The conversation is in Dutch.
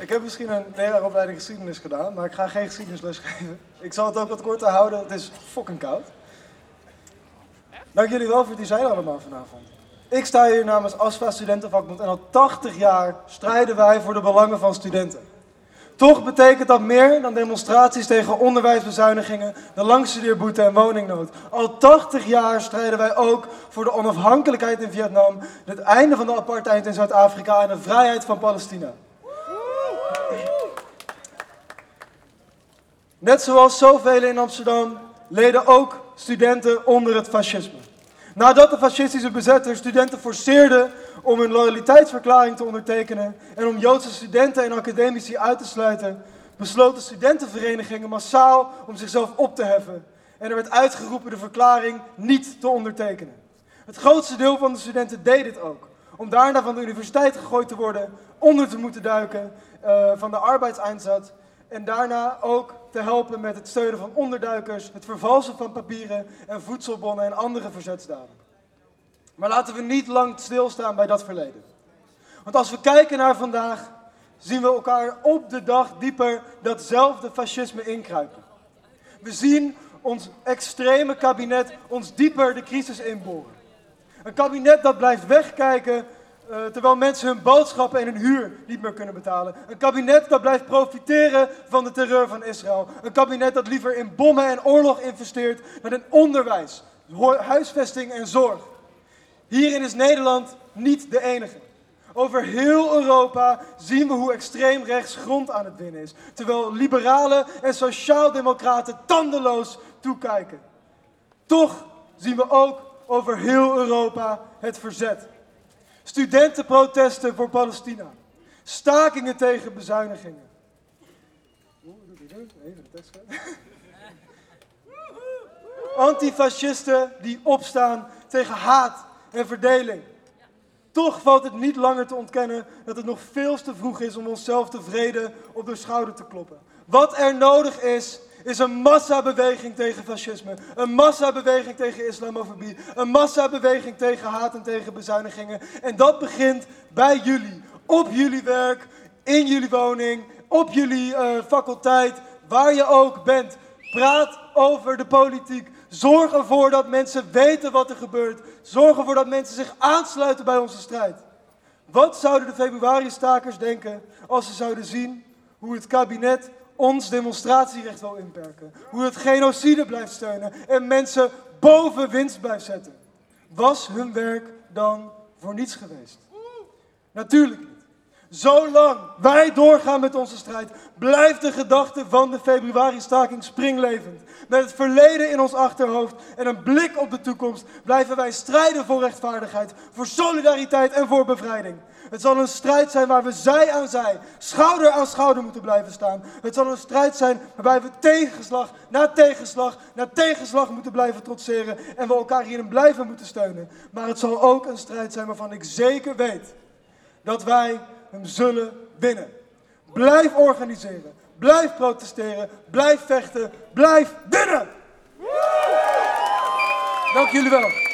Ik heb misschien een leraaropleiding geschiedenis gedaan, maar ik ga geen geschiedenisles geven. Ik zal het ook wat korter houden, het is fucking koud. Dank jullie wel voor het hier zijn allemaal vanavond. Ik sta hier namens ASFA Studentenvakbond en al 80 jaar strijden wij voor de belangen van studenten. Toch betekent dat meer dan demonstraties tegen onderwijsbezuinigingen, de langstudeerboete en woningnood. Al 80 jaar strijden wij ook voor de onafhankelijkheid in Vietnam, het einde van de apartheid in Zuid-Afrika en de vrijheid van Palestina. Net zoals zoveel in Amsterdam leden ook studenten onder het fascisme. Nadat de fascistische bezetter studenten forceerde om hun loyaliteitsverklaring te ondertekenen en om Joodse studenten en academici uit te sluiten, besloten studentenverenigingen massaal om zichzelf op te heffen. En er werd uitgeroepen de verklaring niet te ondertekenen. Het grootste deel van de studenten deed dit ook, om daarna van de universiteit gegooid te worden, onder te moeten duiken van de arbeidseinsatz en daarna ook te helpen met het steunen van onderduikers, het vervalsen van papieren en voedselbonnen en andere verzetsdaden. Maar laten we niet lang stilstaan bij dat verleden. Want als we kijken naar vandaag, zien we elkaar op de dag dieper datzelfde fascisme inkruipen. We zien ons extreme kabinet ons dieper de crisis inboren. Een kabinet dat blijft wegkijken terwijl mensen hun boodschappen en hun huur niet meer kunnen betalen. Een kabinet dat blijft profiteren van de terreur van Israël. Een kabinet dat liever in bommen en oorlog investeert dan in onderwijs, huisvesting en zorg. Hierin is Nederland niet de enige. Over heel Europa zien we hoe extreem rechts grond aan het winnen is. Terwijl liberalen en sociaaldemocraten tandeloos toekijken. Toch zien we ook over heel Europa het verzet. Studentenprotesten voor Palestina. Stakingen tegen bezuinigingen. Even de tekst. Antifascisten die opstaan tegen haat en verdeling. Toch valt het niet langer te ontkennen dat het nog veel te vroeg is om onszelf tevreden op de schouder te kloppen. Wat er nodig is een massabeweging tegen fascisme, een massabeweging tegen islamofobie, een massabeweging tegen haat en tegen bezuinigingen. En dat begint bij jullie, op jullie werk, in jullie woning, op jullie faculteit, waar je ook bent. Praat over de politiek. Zorg ervoor dat mensen weten wat er gebeurt. Zorg ervoor dat mensen zich aansluiten bij onze strijd. Wat zouden de februari-stakers denken als ze zouden zien hoe het kabinet ons demonstratierecht wil inperken? Hoe het genocide blijft steunen en mensen boven winst blijft zetten? Was hun werk dan voor niets geweest? Natuurlijk niet. Zolang wij doorgaan met onze strijd, blijft de gedachte van de februari-staking springlevend. Met het verleden in ons achterhoofd en een blik op de toekomst blijven wij strijden voor rechtvaardigheid, voor solidariteit en voor bevrijding. Het zal een strijd zijn waar we zij aan zij, schouder aan schouder moeten blijven staan. Het zal een strijd zijn waarbij we tegenslag na tegenslag na tegenslag moeten blijven trotseren en we elkaar hierin blijven moeten steunen. Maar het zal ook een strijd zijn waarvan ik zeker weet dat wij hem zullen winnen. Blijf organiseren, blijf protesteren, blijf vechten, blijf winnen! Dank jullie wel.